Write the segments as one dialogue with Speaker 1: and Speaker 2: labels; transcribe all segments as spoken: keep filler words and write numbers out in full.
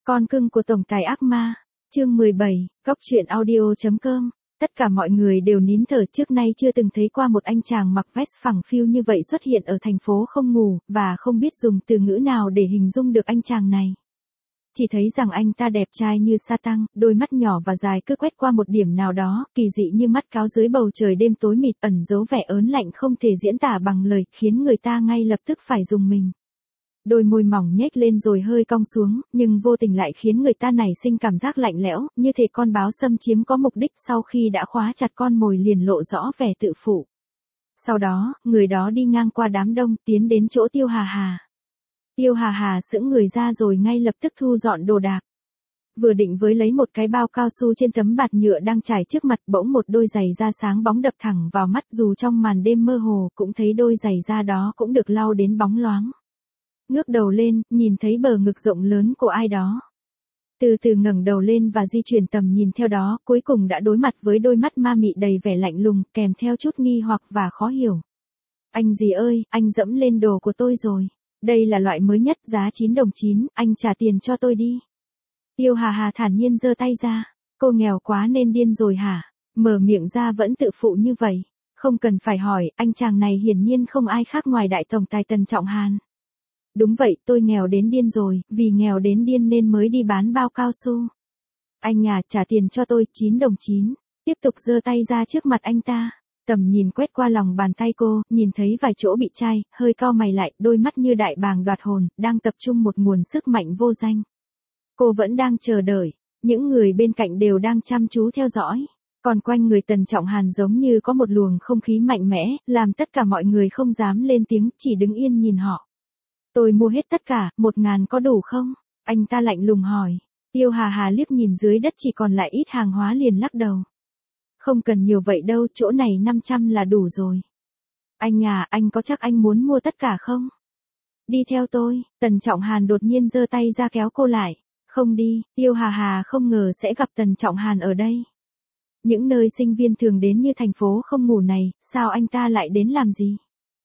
Speaker 1: Con cưng của tổng tài ác ma, chương mười bảy, Cóc truyện audio chấm com. Tất cả mọi người đều nín thở, trước nay chưa từng thấy qua một anh chàng mặc vest phẳng phiu như vậy xuất hiện ở thành phố không ngủ, và không biết dùng từ ngữ nào để hình dung được anh chàng này. Chỉ thấy rằng anh ta đẹp trai như sa tăng, đôi mắt nhỏ và dài cứ quét qua một điểm nào đó, kỳ dị như mắt cáo dưới bầu trời đêm tối mịt, ẩn giấu vẻ ớn lạnh không thể diễn tả bằng lời, khiến người ta ngay lập tức phải rùng mình. Đôi môi mỏng nhếch lên rồi hơi cong xuống, nhưng vô tình lại khiến người ta nảy sinh cảm giác lạnh lẽo, như thể con báo xâm chiếm có mục đích sau khi đã khóa chặt con mồi liền lộ rõ vẻ tự phụ. Sau đó, người đó đi ngang qua đám đông, tiến đến chỗ Tiêu Hà Hà. Tiêu Hà Hà sững người ra rồi ngay lập tức thu dọn đồ đạc. Vừa định với lấy một cái bao cao su trên tấm bạt nhựa đang trải trước mặt, bỗng một đôi giày da sáng bóng đập thẳng vào mắt, dù trong màn đêm mơ hồ cũng thấy đôi giày da đó cũng được lau đến bóng loáng. Ngước đầu lên, nhìn thấy bờ ngực rộng lớn của ai đó. Từ từ ngẩng đầu lên và di chuyển tầm nhìn theo đó, cuối cùng đã đối mặt với đôi mắt ma mị đầy vẻ lạnh lùng, kèm theo chút nghi hoặc và khó hiểu. Anh gì ơi, anh dẫm lên đồ của tôi rồi. Đây là loại mới nhất, giá chín đồng chín, anh trả tiền cho tôi đi. Tiêu Hà Hà thản nhiên giơ tay ra. Cô nghèo quá nên điên rồi hả? Mở miệng ra vẫn tự phụ như vậy. Không cần phải hỏi, anh chàng này hiển nhiên không ai khác ngoài đại tổng tài Tần Trọng Hàn. Đúng vậy, tôi nghèo đến điên rồi, vì nghèo đến điên nên mới đi bán bao cao su. Anh à, trả tiền cho tôi, chín đồng chín. Tiếp tục giơ tay ra trước mặt anh ta. Tầm nhìn quét qua lòng bàn tay cô, nhìn thấy vài chỗ bị chai, hơi cau mày lại, đôi mắt như đại bàng đoạt hồn, đang tập trung một nguồn sức mạnh vô danh. Cô vẫn đang chờ đợi, những người bên cạnh đều đang chăm chú theo dõi. Còn quanh người Tần Trọng Hàn giống như có một luồng không khí mạnh mẽ, làm tất cả mọi người không dám lên tiếng, chỉ đứng yên nhìn họ. Tôi mua hết tất cả, một ngàn có đủ không? Anh ta lạnh lùng hỏi. Tiêu Hà Hà liếc nhìn dưới đất chỉ còn lại ít hàng hóa liền lắc đầu. Không cần nhiều vậy đâu, chỗ này năm trăm là đủ rồi. Anh à, anh có chắc anh muốn mua tất cả không? Đi theo tôi, Tần Trọng Hàn đột nhiên giơ tay ra kéo cô lại. Không đi, Tiêu Hà Hà không ngờ sẽ gặp Tần Trọng Hàn ở đây. Những nơi sinh viên thường đến như thành phố không ngủ này, sao anh ta lại đến làm gì?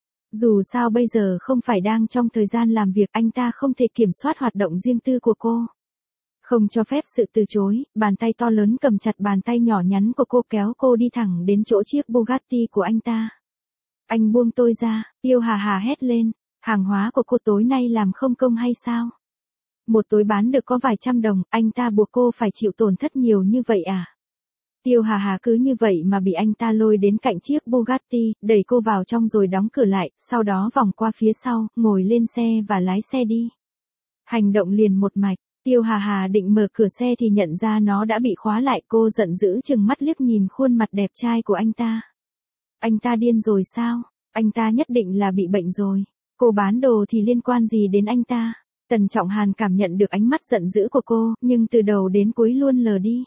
Speaker 1: Dù sao bây giờ không phải đang trong thời gian làm việc, anh ta không thể kiểm soát hoạt động riêng tư của cô. Không cho phép sự từ chối, bàn tay to lớn cầm chặt bàn tay nhỏ nhắn của cô kéo cô đi thẳng đến chỗ chiếc Bugatti của anh ta. Anh buông tôi ra, Tiêu Hà Hà hét lên, hàng hóa của cô tối nay làm không công hay sao? Một tối bán được có vài trăm đồng, anh ta buộc cô phải chịu tổn thất nhiều như vậy à? Tiêu Hà Hà cứ như vậy mà bị anh ta lôi đến cạnh chiếc Bugatti, đẩy cô vào trong rồi đóng cửa lại, sau đó vòng qua phía sau, ngồi lên xe và lái xe đi. Hành động liền một mạch, Tiêu Hà Hà định mở cửa xe thì nhận ra nó đã bị khóa lại, cô giận dữ chừng mắt liếc nhìn khuôn mặt đẹp trai của anh ta. Anh ta điên rồi sao? Anh ta nhất định là bị bệnh rồi. Cô bán đồ thì liên quan gì đến anh ta? Tần Trọng Hàn cảm nhận được ánh mắt giận dữ của cô, nhưng từ đầu đến cuối luôn lờ đi.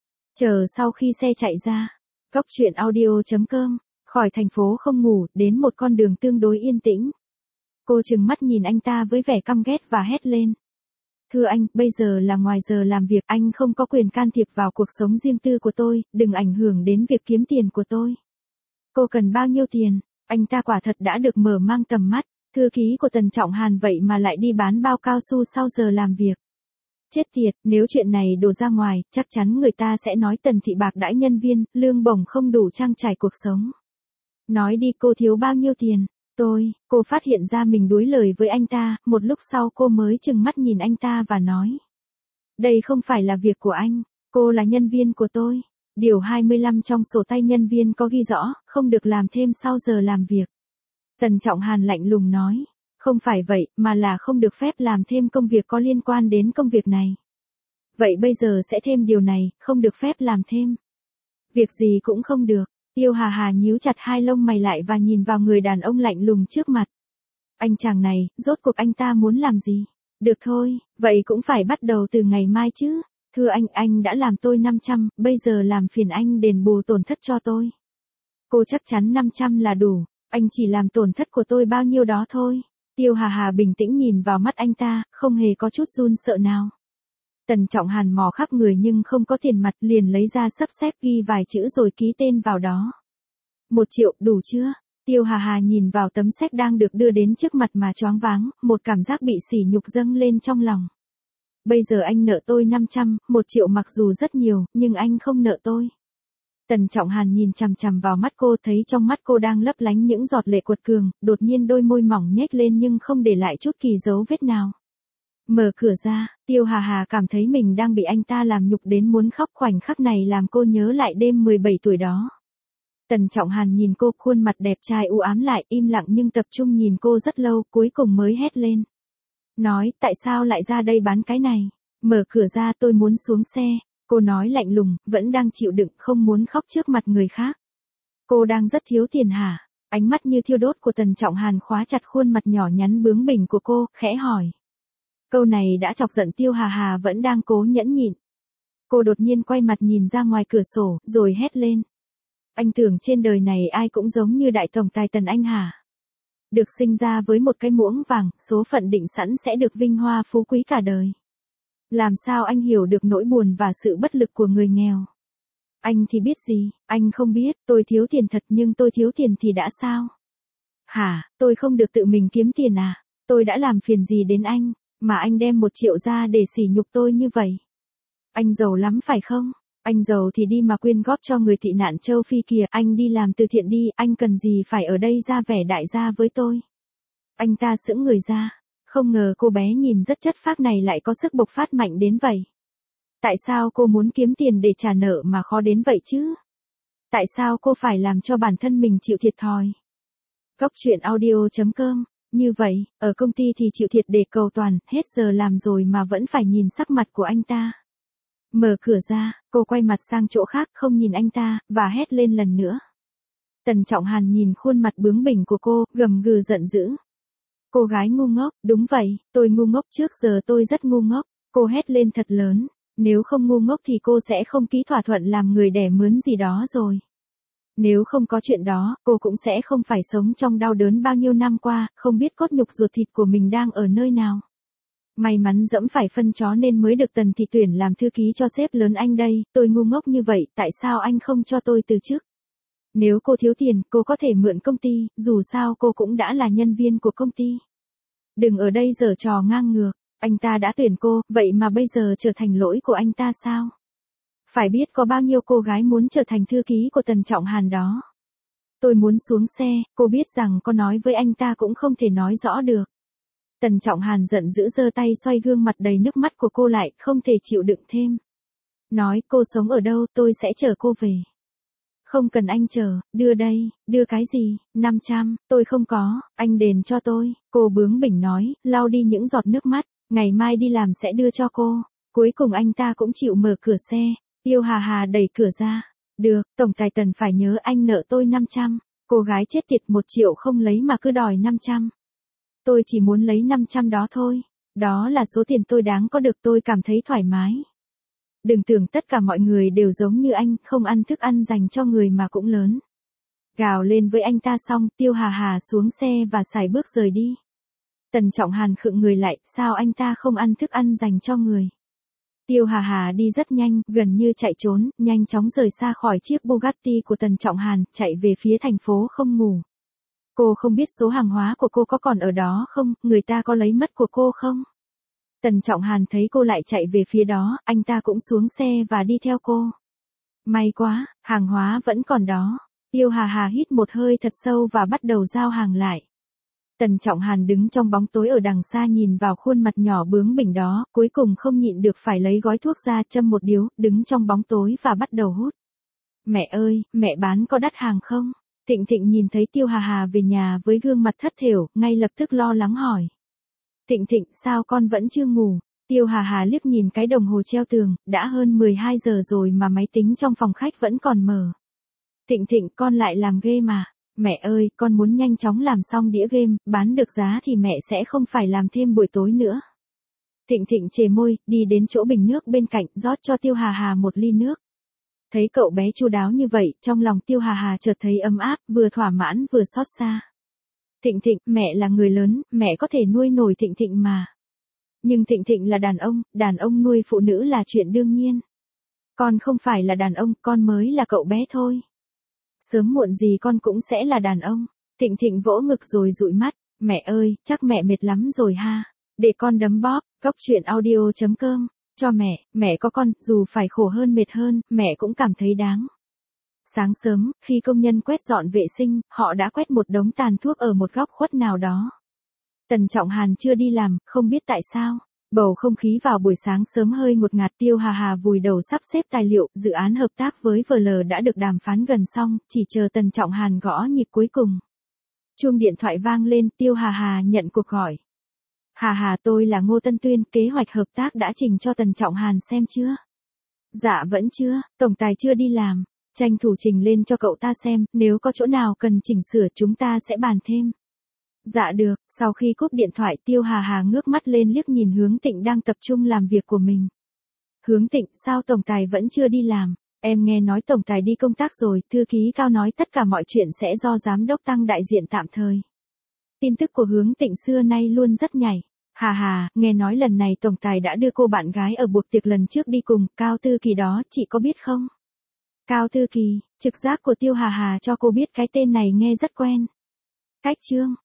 Speaker 1: Chờ sau khi xe chạy ra, Cóc truyện audio chấm com, khỏi thành phố không ngủ, đến một con đường tương đối yên tĩnh. Cô trừng mắt nhìn anh ta với vẻ căm ghét và hét lên. Thưa anh, bây giờ là ngoài giờ làm việc, anh không có quyền can thiệp vào cuộc sống riêng tư của tôi, đừng ảnh hưởng đến việc kiếm tiền của tôi. Cô cần bao nhiêu tiền? Anh ta quả thật đã được mở mang tầm mắt, thư ký của Tần Trọng Hàn vậy mà lại đi bán bao cao su sau giờ làm việc. Chết tiệt, nếu chuyện này đổ ra ngoài, chắc chắn người ta sẽ nói Tần thị bạc đãi nhân viên, lương bổng không đủ trang trải cuộc sống. Nói đi, cô thiếu bao nhiêu tiền? Tôi, cô phát hiện ra mình đuối lời với anh ta, một lúc sau cô mới trừng mắt nhìn anh ta và nói. Đây không phải là việc của anh, cô là nhân viên của tôi. Điều hai mươi lăm trong sổ tay nhân viên có ghi rõ, không được làm thêm sau giờ làm việc. Tần Trọng Hàn lạnh lùng nói. Không phải vậy, mà là không được phép làm thêm công việc có liên quan đến công việc này. Vậy bây giờ sẽ thêm điều này, không được phép làm thêm. Việc gì cũng không được. Tiêu Hà Hà nhíu chặt hai lông mày lại và nhìn vào người đàn ông lạnh lùng trước mặt. Anh chàng này, rốt cuộc anh ta muốn làm gì? Được thôi, vậy cũng phải bắt đầu từ ngày mai chứ. Thưa anh, anh đã làm tôi năm trăm, bây giờ làm phiền anh đền bù tổn thất cho tôi. Cô chắc chắn năm trăm là đủ, anh chỉ làm tổn thất của tôi bao nhiêu đó thôi. Tiêu Hà Hà bình tĩnh nhìn vào mắt anh ta, không hề có chút run sợ nào. Tần Trọng Hàn mò khắp người nhưng không có tiền mặt, liền lấy ra sấp xếp ghi vài chữ rồi ký tên vào đó. Một triệu, đủ chưa? Tiêu Hà Hà nhìn vào tấm séc đang được đưa đến trước mặt mà choáng váng, một cảm giác bị sỉ nhục dâng lên trong lòng. Bây giờ anh nợ tôi năm trăm, một triệu mặc dù rất nhiều, nhưng anh không nợ tôi. Tần Trọng Hàn nhìn chằm chằm vào mắt cô, thấy trong mắt cô đang lấp lánh những giọt lệ cuột cường, đột nhiên đôi môi mỏng nhếch lên nhưng không để lại chút kỳ dấu vết nào. Mở cửa ra, Tiêu Hà Hà cảm thấy mình đang bị anh ta làm nhục đến muốn khóc, khoảnh khắc này làm cô nhớ lại đêm mười bảy tuổi đó. Tần Trọng Hàn nhìn cô, khuôn mặt đẹp trai u ám lại, im lặng nhưng tập trung nhìn cô rất lâu, cuối cùng mới hét lên. Nói, tại sao lại ra đây bán cái này? Mở cửa ra, tôi muốn xuống xe. Cô nói lạnh lùng, vẫn đang chịu đựng, không muốn khóc trước mặt người khác. Cô đang rất thiếu tiền hả? Ánh mắt như thiêu đốt của Tần Trọng Hàn khóa chặt khuôn mặt nhỏ nhắn bướng bỉnh của cô, khẽ hỏi. Câu này đã chọc giận Tiêu Hà Hà vẫn đang cố nhẫn nhịn. Cô đột nhiên quay mặt nhìn ra ngoài cửa sổ, rồi hét lên. Anh tưởng trên đời này ai cũng giống như đại tổng tài Tần Anh hả? Được sinh ra với một cái muỗng vàng, số phận định sẵn sẽ được vinh hoa phú quý cả đời. Làm sao anh hiểu được nỗi buồn và sự bất lực của người nghèo? Anh thì biết gì, anh không biết, tôi thiếu tiền thật nhưng tôi thiếu tiền thì đã sao? Hả, tôi không được tự mình kiếm tiền à? Tôi đã làm phiền gì đến anh, mà anh đem một triệu ra để sỉ nhục tôi như vậy? Anh giàu lắm phải không? Anh giàu thì đi mà quyên góp cho người tị nạn châu Phi kìa, anh đi làm từ thiện đi, anh cần gì phải ở đây ra vẻ đại gia với tôi? Anh ta sững người ra, không ngờ cô bé nhìn rất chất phác này lại có sức bộc phát mạnh đến vậy. Tại sao cô muốn kiếm tiền để trả nợ mà khó đến vậy chứ? Tại sao cô phải làm cho bản thân mình chịu thiệt thòi? Góc truyện audio chấm com. Như vậy, ở công ty thì chịu thiệt để cầu toàn, hết giờ làm rồi mà vẫn phải nhìn sắc mặt của anh ta. Mở cửa ra, cô quay mặt sang chỗ khác không nhìn anh ta, và hét lên lần nữa. Tần Trọng Hàn nhìn khuôn mặt bướng bỉnh của cô, gầm gừ giận dữ. Cô gái ngu ngốc, đúng vậy, tôi ngu ngốc, trước giờ tôi rất ngu ngốc. Cô hét lên thật lớn, nếu không ngu ngốc thì cô sẽ không ký thỏa thuận làm người đẻ mướn gì đó rồi. Nếu không có chuyện đó, cô cũng sẽ không phải sống trong đau đớn bao nhiêu năm qua, không biết cốt nhục ruột thịt của mình đang ở nơi nào. May mắn dẫm phải phân chó nên mới được Tần Thị tuyển làm thư ký cho sếp lớn anh đây, tôi ngu ngốc như vậy, tại sao anh không cho tôi từ chức? Nếu cô thiếu tiền, cô có thể mượn công ty, dù sao cô cũng đã là nhân viên của công ty. Đừng ở đây giở trò ngang ngược, anh ta đã tuyển cô, vậy mà bây giờ trở thành lỗi của anh ta sao? Phải biết có bao nhiêu cô gái muốn trở thành thư ký của Tần Trọng Hàn đó. Tôi muốn xuống xe, cô biết rằng có nói với anh ta cũng không thể nói rõ được. Tần Trọng Hàn giận dữ giơ tay xoay gương mặt đầy nước mắt của cô lại, không thể chịu đựng thêm. Nói, cô sống ở đâu, tôi sẽ chở cô về. Không cần anh chở, đưa đây, đưa cái gì, năm trăm, tôi không có, anh đền cho tôi. Cô bướng bỉnh nói, lau đi những giọt nước mắt, ngày mai đi làm sẽ đưa cho cô. Cuối cùng anh ta cũng chịu mở cửa xe. Tiêu Hà Hà đẩy cửa ra. Được, tổng tài Tần phải nhớ anh nợ tôi năm trăm. Cô gái chết tiệt, một triệu không lấy mà cứ đòi năm trăm. Tôi chỉ muốn lấy năm trăm đó thôi. Đó là số tiền tôi đáng có được, tôi cảm thấy thoải mái. Đừng tưởng tất cả mọi người đều giống như anh, không ăn thức ăn dành cho người mà cũng lớn. Gào lên với anh ta xong, Tiêu Hà Hà xuống xe và sải bước rời đi. Tần Trọng Hàn khựng người lại, sao anh ta không ăn thức ăn dành cho người? Tiêu Hà Hà đi rất nhanh, gần như chạy trốn, nhanh chóng rời xa khỏi chiếc Bugatti của Tần Trọng Hàn, chạy về phía thành phố không ngủ. Cô không biết số hàng hóa của cô có còn ở đó không, người ta có lấy mất của cô không? Tần Trọng Hàn thấy cô lại chạy về phía đó, anh ta cũng xuống xe và đi theo cô. May quá, hàng hóa vẫn còn đó. Tiêu Hà Hà hít một hơi thật sâu và bắt đầu giao hàng lại. Tần Trọng Hàn đứng trong bóng tối ở đằng xa nhìn vào khuôn mặt nhỏ bướng bỉnh đó, cuối cùng không nhịn được phải lấy gói thuốc ra châm một điếu, đứng trong bóng tối và bắt đầu hút. Mẹ ơi, mẹ bán có đắt hàng không? Thịnh Thịnh nhìn thấy Tiêu Hà Hà về nhà với gương mặt thất thểu, ngay lập tức lo lắng hỏi. Thịnh Thịnh, sao con vẫn chưa ngủ? Tiêu Hà Hà liếc nhìn cái đồng hồ treo tường, đã hơn mười hai giờ rồi mà máy tính trong phòng khách vẫn còn mở. Thịnh Thịnh, con lại làm game mà. Mẹ ơi, con muốn nhanh chóng làm xong đĩa game, bán được giá thì mẹ sẽ không phải làm thêm buổi tối nữa. Thịnh Thịnh chề môi, đi đến chỗ bình nước bên cạnh, rót cho Tiêu Hà Hà một ly nước. Thấy cậu bé chu đáo như vậy, trong lòng Tiêu Hà Hà chợt thấy ấm áp, vừa thỏa mãn vừa xót xa. Thịnh Thịnh, mẹ là người lớn, mẹ có thể nuôi nổi Thịnh Thịnh mà. Nhưng Thịnh Thịnh là đàn ông, đàn ông nuôi phụ nữ là chuyện đương nhiên. Con không phải là đàn ông, con mới là cậu bé thôi. Sớm muộn gì con cũng sẽ là đàn ông. Thịnh Thịnh vỗ ngực rồi dụi mắt. Mẹ ơi, chắc mẹ mệt lắm rồi ha. Để con đấm bóp, cốc truyện audio chấm com. Cho mẹ, mẹ có con, dù phải khổ hơn mệt hơn, mẹ cũng cảm thấy đáng. Sáng sớm, khi công nhân quét dọn vệ sinh, họ đã quét một đống tàn thuốc ở một góc khuất nào đó. Tần Trọng Hàn chưa đi làm, không biết tại sao. Bầu không khí vào buổi sáng sớm hơi ngột ngạt. Tiêu Hà Hà vùi đầu sắp xếp tài liệu, dự án hợp tác với vê lờ đã được đàm phán gần xong, chỉ chờ Tần Trọng Hàn gõ nhịp cuối cùng. Chuông điện thoại vang lên, Tiêu Hà Hà nhận cuộc gọi. Hà Hà, tôi là Ngô Tân Tuyên, kế hoạch hợp tác đã trình cho Tần Trọng Hàn xem chưa? Dạ vẫn chưa, tổng tài chưa đi làm. Tranh thủ trình lên cho cậu ta xem, nếu có chỗ nào cần chỉnh sửa chúng ta sẽ bàn thêm. Dạ được, sau khi cúp điện thoại Tiêu Hà Hà ngước mắt lên liếc nhìn Hướng Tịnh đang tập trung làm việc của mình. Hướng Tịnh, sao tổng tài vẫn chưa đi làm? Em nghe nói tổng tài đi công tác rồi, thư ký Cao nói tất cả mọi chuyện sẽ do giám đốc Tăng đại diện tạm thời. Tin tức của Hướng Tịnh xưa nay luôn rất nhảy. Hà Hà, nghe nói lần này tổng tài đã đưa cô bạn gái ở buổi tiệc lần trước đi cùng, Cao Tư Kỳ đó, chị có biết không? Cao Tư Kỳ, trực giác của Tiêu Hà Hà cho cô biết cái tên này nghe rất quen. Cách Trương,